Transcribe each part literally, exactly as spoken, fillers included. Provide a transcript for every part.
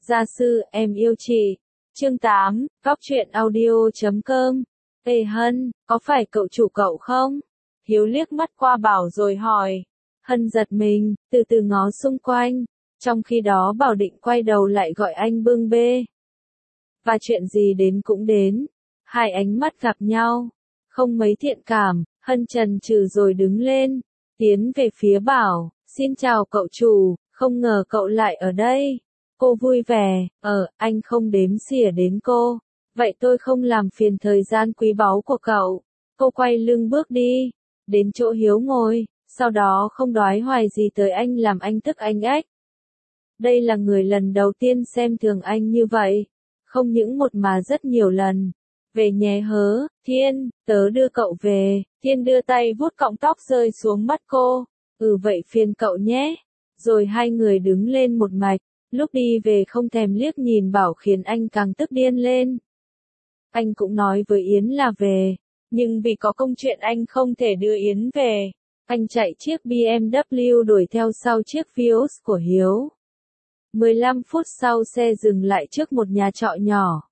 Gia sư, em yêu chị. Chương tám, góc truyện audio chấm com. Ê Hân, có phải cậu chủ cậu không? Hiếu liếc mắt qua Bảo rồi hỏi. Hân giật mình, từ từ ngó xung quanh. Trong khi đó Bảo định quay đầu lại gọi anh bưng bê. Và chuyện gì đến cũng đến. Hai ánh mắt gặp nhau. Không mấy thiện cảm, Hân chần chừ rồi đứng lên. Tiến về phía Bảo. Xin chào cậu chủ, không ngờ cậu lại ở đây. Cô vui vẻ, ờ, anh không đếm xỉa đến cô. Vậy tôi không làm phiền thời gian quý báu của cậu. Cô quay lưng bước đi. Đến chỗ Hiếu ngồi, sau đó không đoái hoài gì tới anh làm anh tức anh ếch. Đây là người lần đầu tiên xem thường anh như vậy. Không những một mà rất nhiều lần. Về nhé hớ, Thiên, tớ đưa cậu về. Thiên đưa tay vuốt cọng tóc rơi xuống mắt cô. Ừ vậy phiền cậu nhé. Rồi hai người đứng lên một mạch. Lúc đi về không thèm liếc nhìn Bảo khiến anh càng tức điên lên. Anh cũng nói với Yến là về. Nhưng vì có công chuyện anh không thể đưa Yến về. Anh chạy chiếc bê em vê đuổi theo sau chiếc Vios của Hiếu. mười lăm phút sau xe dừng lại trước một nhà trọ nhỏ.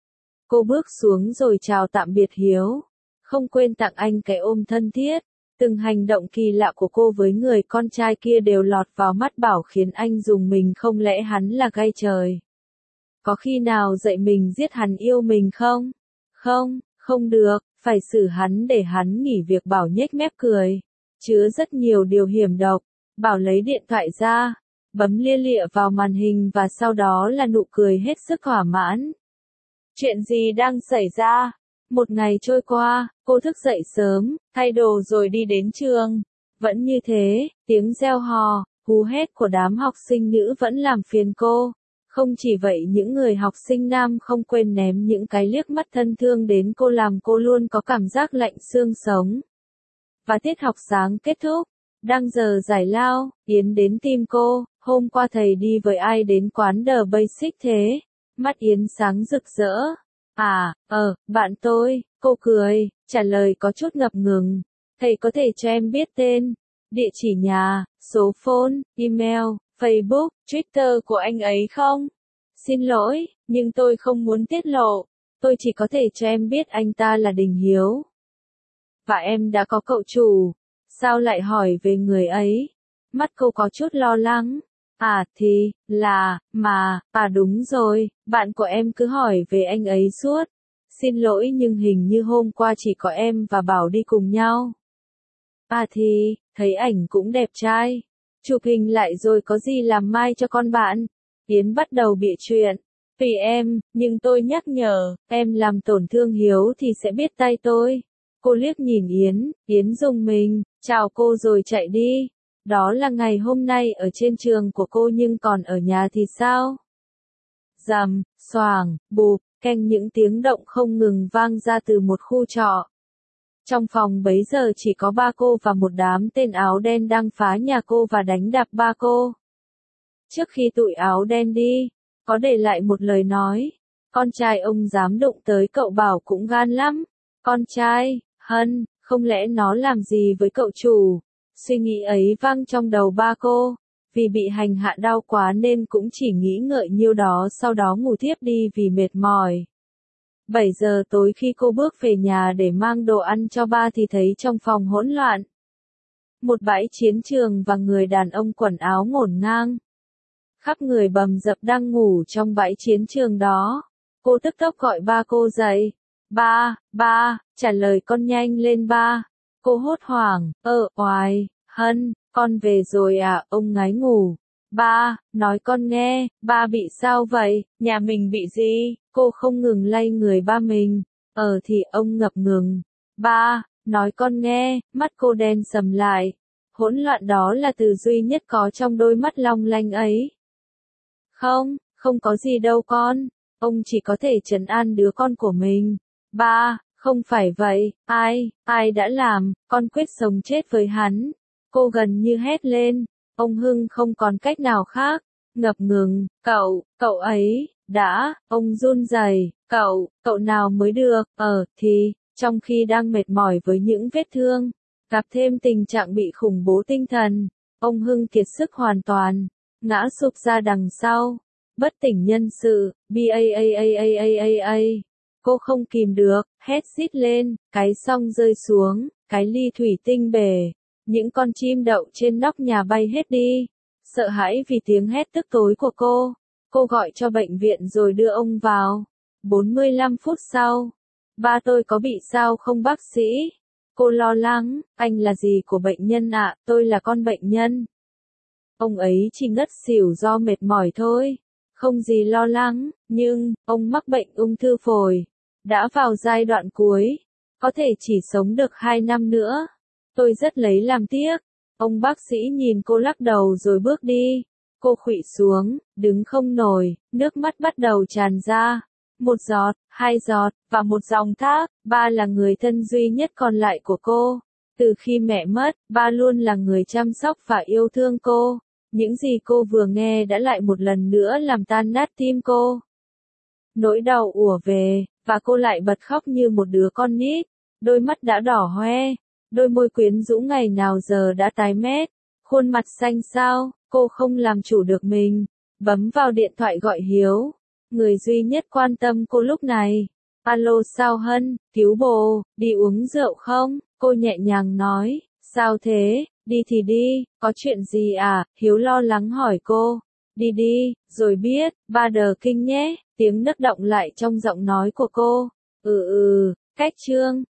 Cô bước xuống rồi chào tạm biệt Hiếu. Không quên tặng anh cái ôm thân thiết. Từng hành động kỳ lạ của cô với người con trai kia đều lọt vào mắt Bảo khiến anh rùng mình, không lẽ hắn là gai trời. Có khi nào dạy mình giết hắn yêu mình không? Không, không được, phải xử hắn để hắn nghỉ việc. Bảo nhếch mép cười. Chứa rất nhiều điều hiểm độc. Bảo lấy điện thoại ra, bấm lia lịa vào màn hình và sau đó là nụ cười hết sức thỏa mãn. Chuyện gì đang xảy ra? Một ngày trôi qua, cô thức dậy sớm, thay đồ rồi đi đến trường. Vẫn như thế, tiếng reo hò, hú hét của đám học sinh nữ vẫn làm phiền cô. Không chỉ vậy, những người học sinh nam không quên ném những cái liếc mắt thân thương đến cô làm cô luôn có cảm giác lạnh xương sống. Và tiết học sáng kết thúc, đang giờ giải lao, Yến đến tìm cô. Hôm qua thầy đi với ai đến quán The Basic thế? Mắt Yến sáng rực rỡ. À, ờ, bạn tôi, cô cười, trả lời có chút ngập ngừng. Thầy có thể cho em biết tên, địa chỉ nhà, số phone, email, Facebook, Twitter của anh ấy không? Xin lỗi, nhưng tôi không muốn tiết lộ. Tôi chỉ có thể cho em biết anh ta là Đình Hiếu. Và em đã có cậu chủ. Sao lại hỏi về người ấy? Mắt cô có chút lo lắng. À thì, là, mà, à đúng rồi, bạn của em cứ hỏi về anh ấy suốt. Xin lỗi nhưng hình như hôm qua chỉ có em và Bảo đi cùng nhau. À thì, thấy ảnh cũng đẹp trai. Chụp hình lại rồi có gì làm mai cho con bạn. Yến bắt đầu bịa chuyện. Tùy em, nhưng tôi nhắc nhở, em làm tổn thương Hiếu thì sẽ biết tay tôi. Cô liếc nhìn Yến, Yến rùng mình, chào cô rồi chạy đi. Đó là ngày hôm nay ở trên trường của cô, nhưng còn ở nhà thì sao? Rầm, xoàng, bụp, keng, những tiếng động không ngừng vang ra từ một khu trọ. Trong phòng bấy giờ chỉ có ba cô và một đám tên áo đen đang phá nhà cô và đánh đập ba cô. Trước khi tụi áo đen đi, có để lại một lời nói. Con trai ông dám đụng tới cậu Bảo cũng gan lắm. Con trai, Hân, không lẽ nó làm gì với cậu chủ? Suy nghĩ ấy vang trong đầu ba cô. Vì bị hành hạ đau quá nên cũng chỉ nghĩ ngợi nhiêu đó, sau đó ngủ thiếp đi vì mệt mỏi. bảy giờ tối khi cô bước về nhà để mang đồ ăn cho ba thì thấy trong phòng hỗn loạn. Một bãi chiến trường và người đàn ông quần áo ngổn ngang. Khắp người bầm dập đang ngủ trong bãi chiến trường đó. Cô tức tốc gọi ba cô dậy. Ba, ba, trả lời con nhanh lên ba. Cô hốt hoảng, ơ, oài, Hân, con về rồi à? Ông ngái ngủ. Ba, nói con nghe, ba bị sao vậy? Nhà mình bị gì? Cô không ngừng lay người ba mình. Ờ thì ông ngập ngừng. Ba, nói con nghe, mắt cô đen sầm lại. Hỗn loạn đó là từ duy nhất có trong đôi mắt long lanh ấy. Không, không có gì đâu con. Ông chỉ có thể trấn an đứa con của mình. Ba, không phải vậy, ai, ai đã làm, con quyết sống chết với hắn. Cô gần như hét lên. Ông Hưng không còn cách nào khác. Ngập ngừng, cậu, cậu ấy, đã, ông run rẩy, cậu, cậu nào mới được, ờ, thì, trong khi đang mệt mỏi với những vết thương, gặp thêm tình trạng bị khủng bố tinh thần, ông Hưng kiệt sức hoàn toàn, ngã sụp ra đằng sau. Bất tỉnh nhân sự, B A A A A A A A. Cô không kìm được, hét rít lên, cái xong rơi xuống, cái ly thủy tinh bể. Những con chim đậu trên nóc nhà bay hết đi. Sợ hãi vì tiếng hét tức tối của cô. Cô gọi cho bệnh viện rồi đưa ông vào. bốn mươi lăm phút sau. Ba tôi có bị sao không bác sĩ? Cô lo lắng, anh là gì của bệnh nhân ạ, tôi là con bệnh nhân. Ông ấy chỉ ngất xỉu do mệt mỏi thôi. Không gì lo lắng, nhưng, ông mắc bệnh ung thư phổi. Đã vào giai đoạn cuối. Có thể chỉ sống được hai năm nữa. Tôi rất lấy làm tiếc. Ông bác sĩ nhìn cô lắc đầu rồi bước đi. Cô khuỵu xuống, đứng không nổi, nước mắt bắt đầu tràn ra. Một giọt, hai giọt, và một dòng thác. Ba là người thân duy nhất còn lại của cô. Từ khi mẹ mất, ba luôn là người chăm sóc và yêu thương cô. Những gì cô vừa nghe đã lại một lần nữa làm tan nát tim cô. Nỗi đau ùa về, và cô lại bật khóc như một đứa con nít. Đôi mắt đã đỏ hoe, đôi môi quyến rũ ngày nào giờ đã tái mét. Khuôn mặt xanh xao, cô không làm chủ được mình. Bấm vào điện thoại gọi Hiếu. Người duy nhất quan tâm cô lúc này. Alo sao Hân, cứu bồ, đi uống rượu không? Cô nhẹ nhàng nói, sao thế, đi thì đi, có chuyện gì à? Hiếu lo lắng hỏi cô. Đi đi, rồi biết, ba đờ kinh nhé, tiếng nấc động lại trong giọng nói của cô. Ừ ừ, cách chương.